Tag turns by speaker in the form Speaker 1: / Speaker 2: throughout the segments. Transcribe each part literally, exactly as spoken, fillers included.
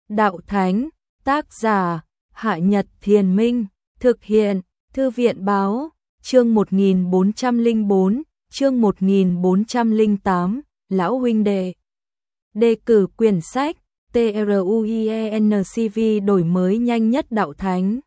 Speaker 1: Đạo Thánh, tác giả, Hạ Nhật Thiền Minh, thực hiện, Thư viện Báo, chương một nghìn bốn trăm lẻ bốn, chương một nghìn bốn trăm lẻ tám, Lão huynh đệ. Đề cử quyển sách, TRUIENCV đổi mới nhanh nhất Đạo Thánh.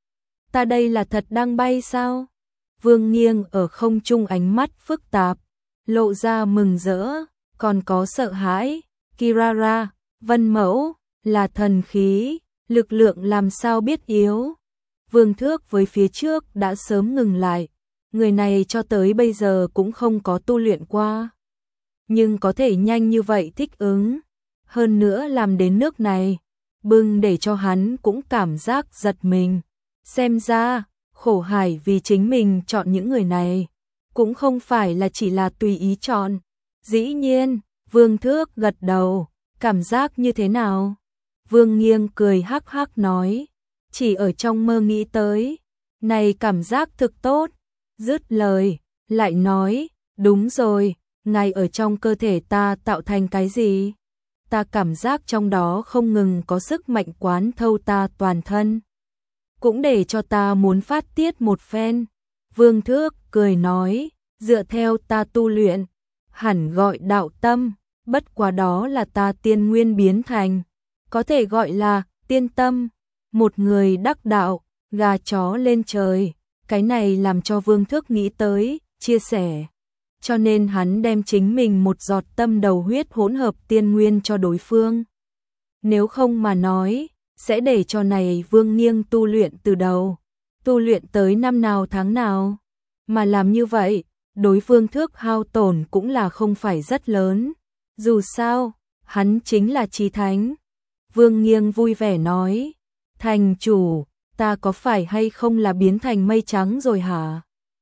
Speaker 1: Ta đây là thật đang bay sao? Vương Nghiêng ở không trung ánh mắt phức tạp, lộ ra mừng rỡ, còn có sợ hãi. Kirara, Vân Mẫu, là thần khí, lực lượng làm sao biết yếu. Vương Thước với phía trước đã sớm ngừng lại, người này cho tới bây giờ cũng không có tu luyện qua. Nhưng có thể nhanh như vậy thích ứng, hơn nữa làm đến nước này, bưng để cho hắn cũng cảm giác giật mình. Xem ra, Khổ Hải vì chính mình chọn những người này, cũng không phải là chỉ là tùy ý chọn. Dĩ nhiên, Vương Thước gật đầu, cảm giác như thế nào? Vương Nghiêng cười hắc hắc nói, chỉ ở trong mơ nghĩ tới, này cảm giác thực tốt. Dứt lời, lại nói, đúng rồi, ngài ở trong cơ thể ta tạo thành cái gì? Ta cảm giác trong đó không ngừng có sức mạnh quán thâu ta toàn thân, cũng để cho ta muốn phát tiết một phen. Vương Thước cười nói, dựa theo ta tu luyện, hẳn gọi đạo tâm, bất quá đó là ta tiên nguyên biến thành, có thể gọi là tiên tâm. Một người đắc đạo, gà chó lên trời, cái này làm cho Vương Thước nghĩ tới, chia sẻ. Cho nên hắn đem chính mình một giọt tâm đầu huyết hỗn hợp tiên nguyên cho đối phương. Nếu không mà nói, sẽ để cho này Vương Nghiêng tu luyện từ đầu, tu luyện tới năm nào tháng nào. Mà làm như vậy, đối Vương Thước hao tổn cũng là không phải rất lớn. Dù sao, hắn chính là chí thánh. Vương Nghiêng vui vẻ nói, thành chủ, ta có phải hay không là biến thành mây trắng rồi hả?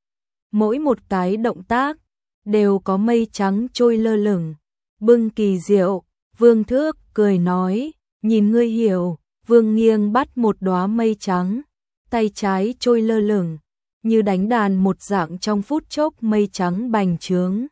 Speaker 1: Mỗi một cái động tác, đều có mây trắng trôi lơ lửng, bưng kỳ diệu. Vương Thước cười nói, nhìn ngươi hiểu. Vương Nghiêng bắt một đóa mây trắng, tay trái trôi lơ lửng, như đánh đàn một dạng, trong phút chốc mây trắng bành trướng,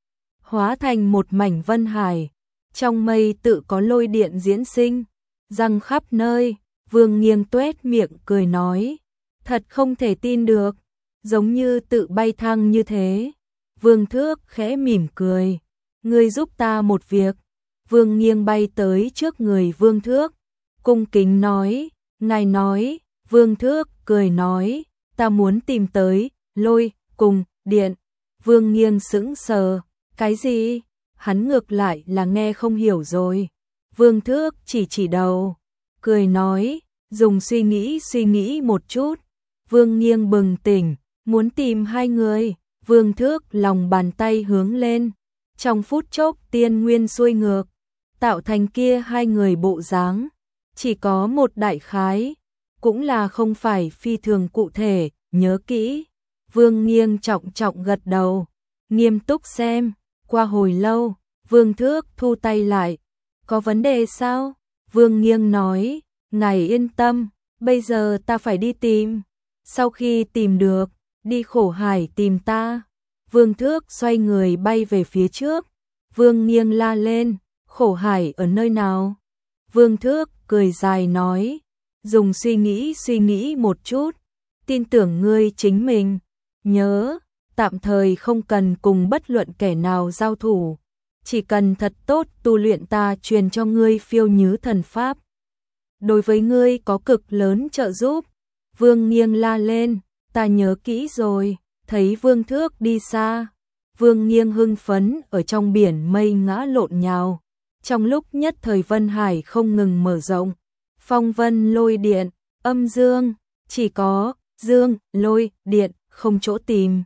Speaker 1: hóa thành một mảnh vân hải. Trong mây tự có lôi điện diễn sinh, răng khắp nơi. Vương Nghiêng tuét miệng cười nói, thật không thể tin được, giống như tự bay thăng như thế. Vương Thước khẽ mỉm cười, ngươi giúp ta một việc. Vương Nghiêng bay tới trước người Vương Thước, cung kính nói, ngài nói. Vương Thước cười nói, ta muốn tìm tới lôi cùng điện. Vương Nghiêng sững sờ, cái gì? Hắn ngược lại là nghe không hiểu rồi. Vương Thước chỉ chỉ đầu, cười nói, dùng suy nghĩ suy nghĩ một chút. Vương Nghiêng bừng tỉnh, muốn tìm hai người. Vương Thước lòng bàn tay hướng lên, trong phút chốc tiên nguyên xuôi ngược, tạo thành kia hai người bộ dáng. Chỉ có một đại khái, cũng là không phải phi thường cụ thể, nhớ kỹ. Vương Nghiêng trọng trọng gật đầu, nghiêm túc xem. Qua hồi lâu, Vương Thước thu tay lại, có vấn đề sao? Vương Nghiêng nói, ngài yên tâm, bây giờ ta phải đi tìm. Sau khi tìm được, đi Khổ Hải tìm ta. Vương Thước xoay người bay về phía trước. Vương Nghiêng la lên, Khổ Hải ở nơi nào? Vương Thước cười dài nói, dùng suy nghĩ suy nghĩ một chút, tin tưởng ngươi chính mình. Nhớ, tạm thời không cần cùng bất luận kẻ nào giao thủ, chỉ cần thật tốt tu luyện ta truyền cho ngươi phiêu nhứ thần pháp, đối với ngươi có cực lớn trợ giúp. Vương Nghiêng la lên, ta nhớ kỹ rồi. Thấy Vương Thước đi xa, Vương Nghiêng hưng phấn ở trong biển mây ngã lộn nhào. Trong lúc nhất thời vân hải không ngừng mở rộng, phong vân lôi điện, âm dương, chỉ có dương, lôi, điện, không chỗ tìm.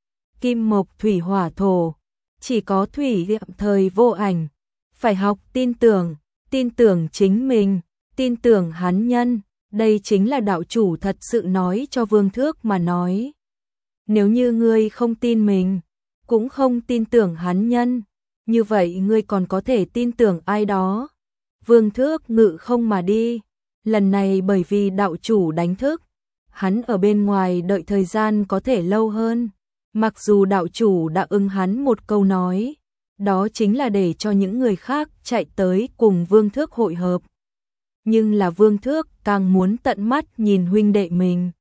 Speaker 1: Kim mộc thủy hỏa thổ, chỉ có thủy liệm thời vô ảnh. Phải học tin tưởng, tin tưởng chính mình, tin tưởng hắn nhân. Đây chính là đạo chủ thật sự nói cho Vương Thước mà nói. Nếu như ngươi không tin mình, cũng không tin tưởng hắn nhân, như vậy ngươi còn có thể tin tưởng ai đó? Vương Thước ngự không mà đi. Lần này bởi vì đạo chủ đánh thức, hắn ở bên ngoài đợi thời gian có thể lâu hơn. Mặc dù đạo chủ đã ưng hắn một câu nói, đó chính là để cho những người khác chạy tới cùng Vương Thước hội hợp. nhưng là Vương Thước càng muốn tận mắt nhìn huynh đệ mình.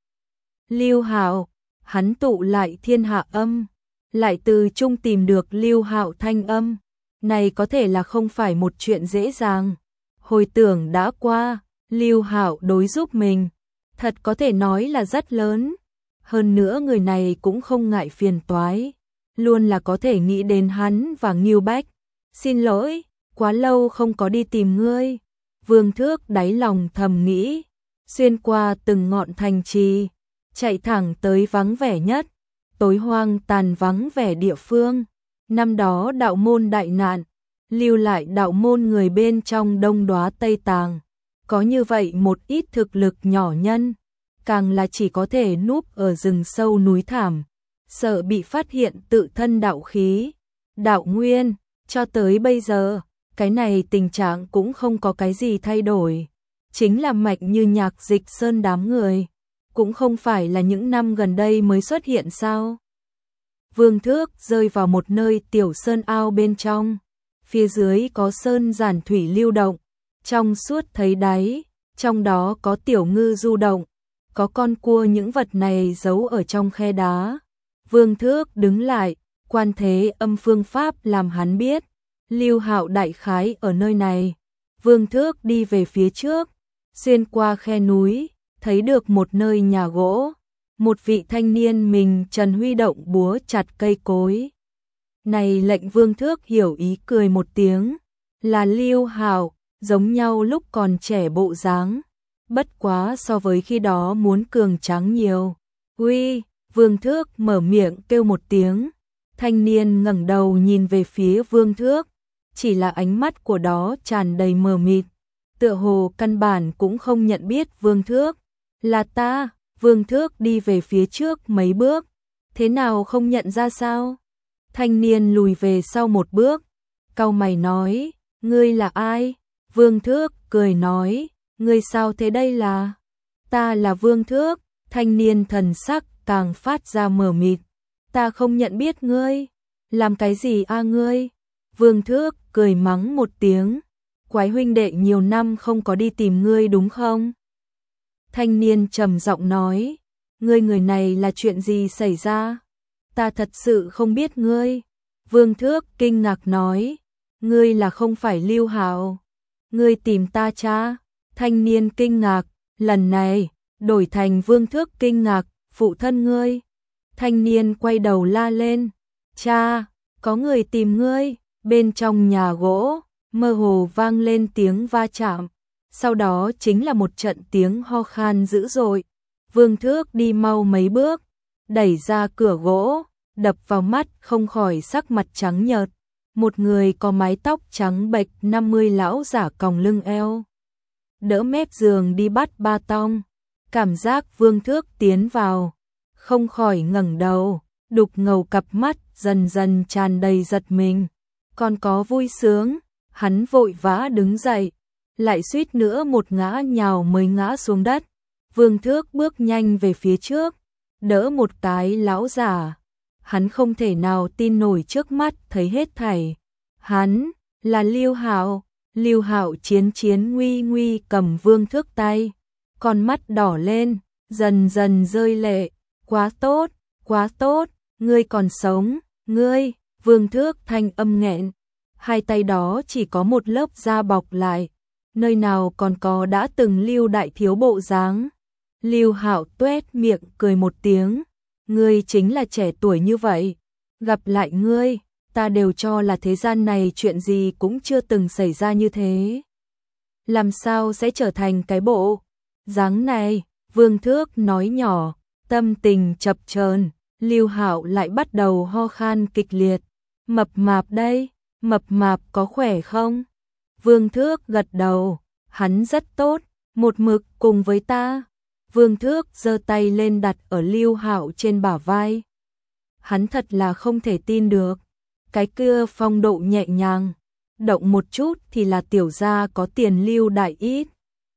Speaker 1: Lưu Hạo, hắn tụ lại thiên hạ âm, lại từ chung tìm được Lưu Hạo thanh âm, này có thể là không phải một chuyện dễ dàng. Hồi tưởng đã qua, Lưu Hạo đối giúp mình, thật có thể nói là rất lớn. Hơn nữa người này cũng không ngại phiền toái, luôn là có thể nghĩ đến hắn và Ngưu Bách. Xin lỗi, quá lâu không có đi tìm ngươi. Vương Thước đáy lòng thầm nghĩ, xuyên qua từng ngọn thành trì, chạy thẳng tới vắng vẻ nhất, tối hoang tàn vắng vẻ địa phương. Năm đó đạo môn đại nạn, lưu lại đạo môn người bên trong Đông Đóa Tây Tàng. Có như vậy một ít thực lực nhỏ nhân, càng là chỉ có thể núp ở rừng sâu núi thảm, sợ bị phát hiện tự thân đạo khí, đạo nguyên. Cho tới bây giờ, cái này tình trạng cũng không có cái gì thay đổi. Chính là Mạch Như Nhạc Dịch Sơn đám người, cũng không phải là những năm gần đây mới xuất hiện sao. Vương Thước rơi vào một nơi tiểu sơn ao bên trong, phía dưới có sơn giản thủy lưu động, trong suốt thấy đáy, trong đó có tiểu ngư du động, có con cua, những vật này giấu ở trong khe đá. Vương Thước đứng lại, quan thế âm phương pháp làm hắn biết, Lưu Hạo đại khái ở nơi này. Vương Thước đi về phía trước, xuyên qua khe núi, thấy được một nơi nhà gỗ, một vị thanh niên mình trần huy động búa chặt cây cối. Này lệnh Vương Thước hiểu ý cười một tiếng, là Lưu Hạo, giống nhau lúc còn trẻ bộ dáng, bất quá so với khi đó muốn cường tráng nhiều. Uy, Vương Thước mở miệng kêu một tiếng, thanh niên ngẩng đầu nhìn về phía Vương Thước, chỉ là ánh mắt của đó tràn đầy mờ mịt, tựa hồ căn bản cũng không nhận biết Vương Thước. Là ta. Vương Thước đi về phía trước mấy bước, thế nào không nhận ra sao? Thanh niên lùi về sau một bước, cau mày nói, ngươi là ai? Vương Thước cười nói, ngươi sao thế đây là? Ta là Vương Thước. Thanh niên thần sắc càng phát ra mờ mịt, ta không nhận biết ngươi. Làm cái gì a ngươi? Vương Thước cười mắng một tiếng, quái huynh đệ nhiều năm không có đi tìm ngươi đúng không? Thanh niên trầm giọng nói, ngươi người này là chuyện gì xảy ra? Ta thật sự không biết ngươi. Vương Thước kinh ngạc nói, ngươi là không phải Lưu Hạo? Ngươi tìm ta cha? Thanh niên kinh ngạc, lần này đổi thành Vương Thước kinh ngạc, phụ thân ngươi. Thanh niên quay đầu la lên, cha, có người tìm ngươi. Bên trong nhà gỗ, mơ hồ vang lên tiếng va chạm, sau đó chính là một trận tiếng ho khan dữ dội. Vương Thước đi mau mấy bước, đẩy ra cửa gỗ, đập vào mắt không khỏi sắc mặt trắng nhợt. Một người có mái tóc trắng bệch năm mươi lão giả còng lưng eo, đỡ mép giường đi bắt ba tong. Cảm giác Vương Thước tiến vào, không khỏi ngẩng đầu, đục ngầu cặp mắt dần dần tràn đầy giật mình, còn có vui sướng. Hắn vội vã đứng dậy, lại suýt nữa một ngã nhào mới ngã xuống đất. Vương Thước bước nhanh về phía trước, đỡ một cái lão giả. Hắn không thể nào tin nổi trước mắt thấy hết thảy. Hắn là Lưu Hạo. Lưu Hạo chiến chiến nguy nguy cầm Vương Thước tay, con mắt đỏ lên, dần dần rơi lệ. Quá tốt, quá tốt, ngươi còn sống, ngươi. Vương Thước thanh âm nghẹn, hai tay đó chỉ có một lớp da bọc lại, nơi nào còn có đã từng Lưu đại thiếu bộ dáng. Lưu Hạo tuét miệng cười một tiếng, ngươi chính là trẻ tuổi như vậy, gặp lại ngươi, ta đều cho là thế gian này chuyện gì cũng chưa từng xảy ra như thế. Làm sao sẽ trở thành cái bộ dáng này? Vương Thước nói nhỏ, tâm tình chập chờn. Lưu Hạo lại bắt đầu ho khan kịch liệt. Mập mạp đây, mập mạp có khỏe không? Vương Thước gật đầu, hắn rất tốt, một mực cùng với ta. Vương Thước giơ tay lên đặt ở Lưu Hạo trên bả vai. Hắn thật là không thể tin được, cái kia phong độ nhẹ nhàng, động một chút thì là tiểu gia có tiền Lưu đại ít,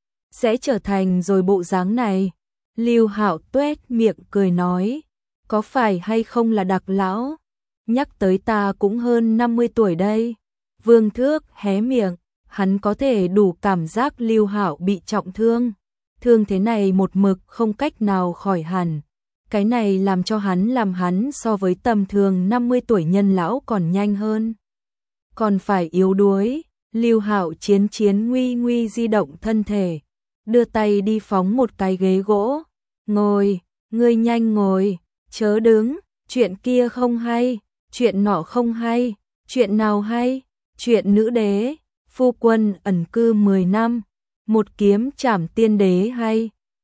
Speaker 1: sẽ trở thành rồi bộ dáng này. Lưu Hạo tuét miệng cười nói, có phải hay không là đặc lão? Nhắc tới ta cũng hơn năm mươi tuổi đây. Vương Thước hé miệng, hắn có thể đủ cảm giác Lưu Hạo bị trọng thương. Thương thế này một mực không cách nào khỏi hẳn. Cái này làm cho hắn làm hắn so với tầm thường năm mươi tuổi nhân lão còn nhanh hơn. Còn phải yếu đuối, Lưu Hạo chiến chiến nguy nguy di động thân thể, đưa tay đi phóng một cái ghế gỗ. Ngồi, ngươi nhanh ngồi, chớ đứng, chuyện kia không hay, chuyện nọ không hay, chuyện nào hay, chuyện nữ đế, phu quân ẩn cư mười năm, một kiếm trảm tiên đế hay.